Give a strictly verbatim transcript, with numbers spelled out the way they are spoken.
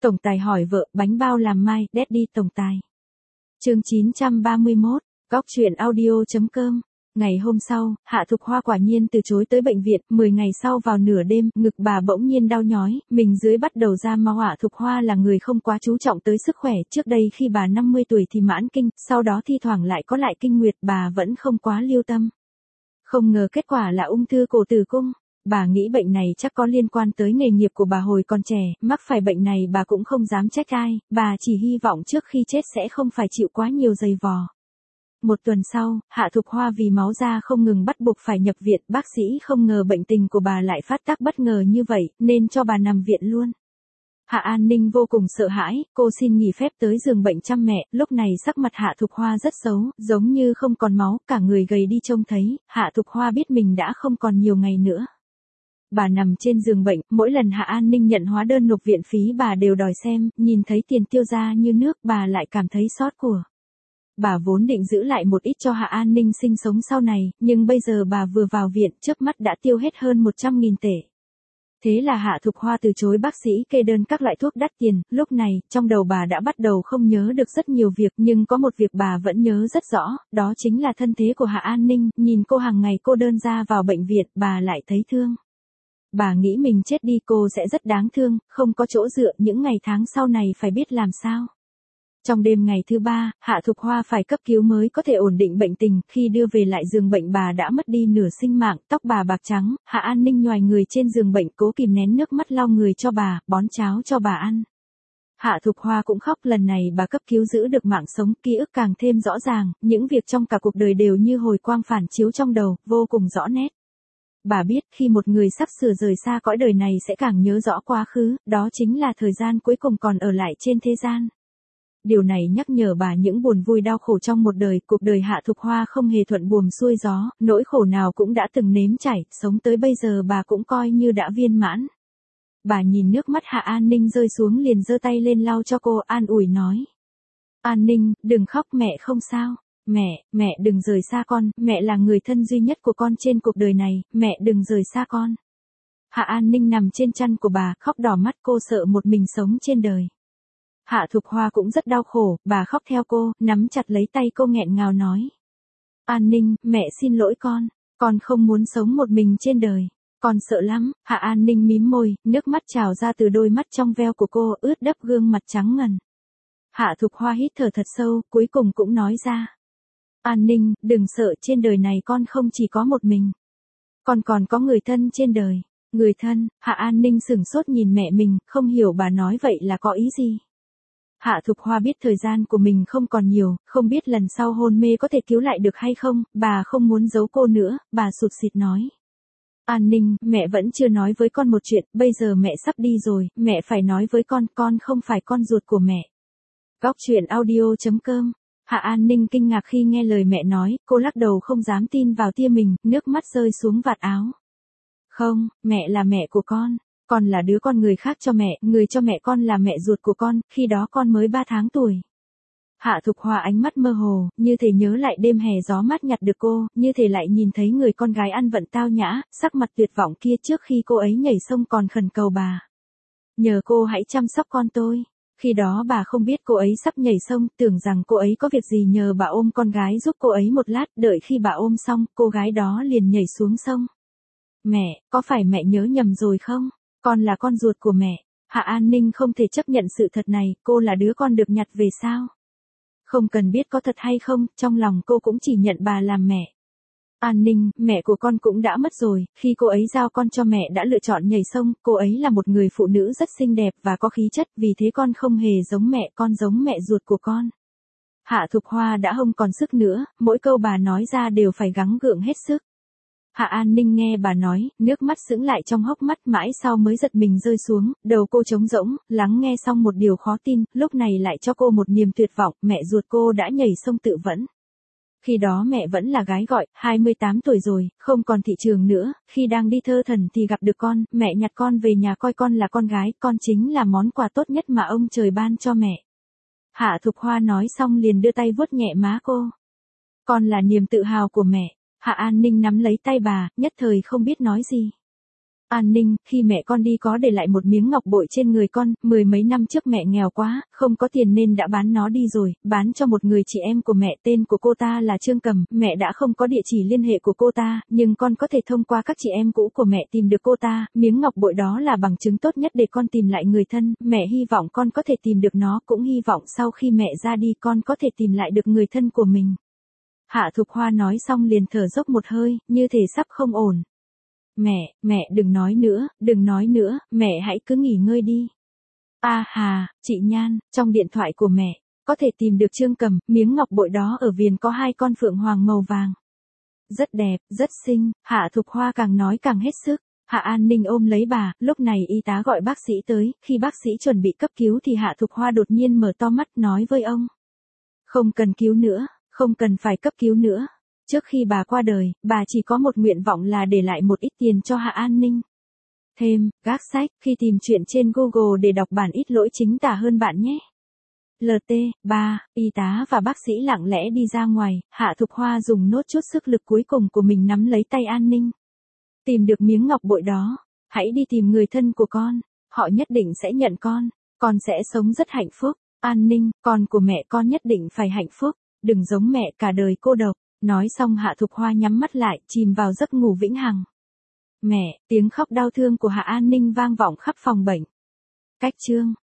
Tổng tài hỏi vợ, bánh bao làm mai, Daddy tổng tài. Chương chín trăm ba mươi mốt, Góc truyện audio.com. Ngày hôm sau, Hạ Thục Hoa quả nhiên từ chối tới bệnh viện, mười ngày sau vào nửa đêm, ngực bà bỗng nhiên đau nhói, mình dưới bắt đầu ra máu. Hạ Thục Hoa là người không quá chú trọng tới sức khỏe, trước đây khi bà năm mươi tuổi thì mãn kinh, sau đó thi thoảng lại có lại kinh nguyệt, bà vẫn không quá lưu tâm. Không ngờ kết quả là ung thư cổ tử cung. Bà nghĩ bệnh này chắc có liên quan tới nghề nghiệp của bà hồi còn trẻ, mắc phải bệnh này bà cũng không dám trách ai, bà chỉ hy vọng trước khi chết sẽ không phải chịu quá nhiều giày vò. Một tuần sau, Hạ Thục Hoa vì máu ra không ngừng bắt buộc phải nhập viện, bác sĩ không ngờ bệnh tình của bà lại phát tác bất ngờ như vậy, nên cho bà nằm viện luôn. Hạ An Ninh vô cùng sợ hãi, cô xin nghỉ phép tới giường bệnh chăm mẹ, lúc này sắc mặt Hạ Thục Hoa rất xấu, giống như không còn máu, cả người gầy đi trông thấy, Hạ Thục Hoa biết mình đã không còn nhiều ngày nữa. Bà nằm trên giường bệnh, mỗi lần Hạ An Ninh nhận hóa đơn nộp viện phí bà đều đòi xem, nhìn thấy tiền tiêu ra như nước bà lại cảm thấy xót của. Bà vốn định giữ lại một ít cho Hạ An Ninh sinh sống sau này, nhưng bây giờ bà vừa vào viện, chớp mắt đã tiêu hết hơn một trăm nghìn tệ. Thế là Hạ Thục Hoa từ chối bác sĩ kê đơn các loại thuốc đắt tiền, lúc này, trong đầu bà đã bắt đầu không nhớ được rất nhiều việc, nhưng có một việc bà vẫn nhớ rất rõ, đó chính là thân thế của Hạ An Ninh, nhìn cô hàng ngày cô đơn ra vào bệnh viện, bà lại thấy thương. Bà nghĩ mình chết đi cô sẽ rất đáng thương, không có chỗ dựa, những ngày tháng sau này phải biết làm sao. Trong đêm ngày thứ ba, Hạ Thục Hoa phải cấp cứu mới có thể ổn định bệnh tình, khi đưa về lại giường bệnh bà đã mất đi nửa sinh mạng, tóc bà bạc trắng, Hạ An Ninh nhoài người trên giường bệnh cố kìm nén nước mắt lau người cho bà, bón cháo cho bà ăn. Hạ Thục Hoa cũng khóc, lần này bà cấp cứu giữ được mạng sống, ký ức càng thêm rõ ràng, những việc trong cả cuộc đời đều như hồi quang phản chiếu trong đầu, vô cùng rõ nét. Bà biết khi một người sắp sửa rời xa cõi đời này sẽ càng nhớ rõ quá khứ, đó chính là thời gian cuối cùng còn ở lại trên thế gian. Điều này nhắc nhở bà những buồn vui đau khổ trong một đời, cuộc đời Hạ Thục Hoa không hề thuận buồm xuôi gió, nỗi khổ nào cũng đã từng nếm trải, sống tới bây giờ bà cũng coi như đã viên mãn. Bà nhìn nước mắt Hạ An Ninh rơi xuống liền giơ tay lên lau cho cô, an ủi nói. An Ninh, đừng khóc, mẹ không sao. Mẹ, mẹ đừng rời xa con, mẹ là người thân duy nhất của con trên cuộc đời này, mẹ đừng rời xa con. Hạ An Ninh nằm trên chăn của bà, khóc đỏ mắt, cô sợ một mình sống trên đời. Hạ Thục Hoa cũng rất đau khổ, bà khóc theo cô, nắm chặt lấy tay cô nghẹn ngào nói. An Ninh, mẹ xin lỗi con, con không muốn sống một mình trên đời, con sợ lắm. Hạ An Ninh mím môi, nước mắt trào ra từ đôi mắt trong veo của cô, ướt đẫm gương mặt trắng ngần. Hạ Thục Hoa hít thở thật sâu, cuối cùng cũng nói ra. An Ninh, đừng sợ, trên đời này con không chỉ có một mình. Con còn có người thân trên đời. Người thân? Hạ An Ninh sửng sốt nhìn mẹ mình, không hiểu bà nói vậy là có ý gì. Hạ Thục Hoa biết thời gian của mình không còn nhiều, không biết lần sau hôn mê có thể cứu lại được hay không, bà không muốn giấu cô nữa, bà sụt sịt nói. An Ninh, mẹ vẫn chưa nói với con một chuyện, bây giờ mẹ sắp đi rồi, mẹ phải nói với con, con không phải con ruột của mẹ. Góc truyện audio.com. Hạ An Ninh kinh ngạc khi nghe lời mẹ nói, cô lắc đầu không dám tin vào tia mình, nước mắt rơi xuống vạt áo. Không, mẹ là mẹ của con, con là đứa con người khác cho mẹ, người cho mẹ con là mẹ ruột của con, khi đó con mới ba tháng tuổi. Hạ Thục Hoa ánh mắt mơ hồ, như thể nhớ lại đêm hè gió mát nhặt được cô, như thể lại nhìn thấy người con gái ăn vận tao nhã, sắc mặt tuyệt vọng kia trước khi cô ấy nhảy sông còn khẩn cầu bà. Nhờ cô hãy chăm sóc con tôi. Khi đó bà không biết cô ấy sắp nhảy sông, tưởng rằng cô ấy có việc gì nhờ bà ôm con gái giúp cô ấy một lát, đợi khi bà ôm xong, cô gái đó liền nhảy xuống sông. Mẹ, có phải mẹ nhớ nhầm rồi không? Con là con ruột của mẹ. Hạ An Ninh không thể chấp nhận sự thật này, cô là đứa con được nhặt về sao? Không cần biết có thật hay không, trong lòng cô cũng chỉ nhận bà làm mẹ. An Ninh, mẹ của con cũng đã mất rồi, khi cô ấy giao con cho mẹ đã lựa chọn nhảy sông, cô ấy là một người phụ nữ rất xinh đẹp và có khí chất, vì thế con không hề giống mẹ, con giống mẹ ruột của con. Hạ Thục Hoa đã không còn sức nữa, mỗi câu bà nói ra đều phải gắng gượng hết sức. Hạ An Ninh nghe bà nói, nước mắt sững lại trong hốc mắt, mãi sau mới giật mình rơi xuống, đầu cô trống rỗng, lắng nghe xong một điều khó tin, lúc này lại cho cô một niềm tuyệt vọng, mẹ ruột cô đã nhảy sông tự vẫn. Khi đó mẹ vẫn là gái gọi, hai mươi tám tuổi rồi, không còn thị trường nữa, khi đang đi thơ thần thì gặp được con, mẹ nhặt con về nhà coi con là con gái, con chính là món quà tốt nhất mà ông trời ban cho mẹ. Hạ Thục Hoa nói xong liền đưa tay vuốt nhẹ má cô. Con là niềm tự hào của mẹ. Hạ An Ninh nắm lấy tay bà, nhất thời không biết nói gì. An Ninh, khi mẹ con đi có để lại một miếng ngọc bội trên người con, mười mấy năm trước mẹ nghèo quá, không có tiền nên đã bán nó đi rồi, bán cho một người chị em của mẹ, tên của cô ta là Trương Cầm, mẹ đã không có địa chỉ liên hệ của cô ta, nhưng con có thể thông qua các chị em cũ của mẹ tìm được cô ta, miếng ngọc bội đó là bằng chứng tốt nhất để con tìm lại người thân, mẹ hy vọng con có thể tìm được nó, cũng hy vọng sau khi mẹ ra đi con có thể tìm lại được người thân của mình. Hạ Thục Hoa nói xong liền thở dốc một hơi, như thể sắp không ổn. Mẹ, mẹ đừng nói nữa, đừng nói nữa, mẹ hãy cứ nghỉ ngơi đi. A hà, chị Nhan, trong điện thoại của mẹ, có thể tìm được Trương Cầm, miếng ngọc bội đó ở viền có hai con phượng hoàng màu vàng. Rất đẹp, rất xinh, Hạ Thục Hoa càng nói càng hết sức. Hạ An Ninh ôm lấy bà, lúc này y tá gọi bác sĩ tới, khi bác sĩ chuẩn bị cấp cứu thì Hạ Thục Hoa đột nhiên mở to mắt nói với ông. Không cần cứu nữa, không cần phải cấp cứu nữa. Trước khi bà qua đời, bà chỉ có một nguyện vọng là để lại một ít tiền cho Hạ An Ninh. Thêm, gác sách, khi tìm chuyện trên Google để đọc bản ít lỗi chính tả hơn bạn nhé. lờ tê, ba, y tá và bác sĩ lặng lẽ đi ra ngoài, Hạ Thục Hoa dùng nốt chút sức lực cuối cùng của mình nắm lấy tay An Ninh. Tìm được miếng ngọc bội đó, hãy đi tìm người thân của con, họ nhất định sẽ nhận con, con sẽ sống rất hạnh phúc. An Ninh, con của mẹ con nhất định phải hạnh phúc, đừng giống mẹ cả đời cô độc. Nói xong Hạ Thục Hoa nhắm mắt lại, chìm vào giấc ngủ vĩnh hằng. Mẹ, tiếng khóc đau thương của Hạ An Ninh vang vọng khắp phòng bệnh. Cách chương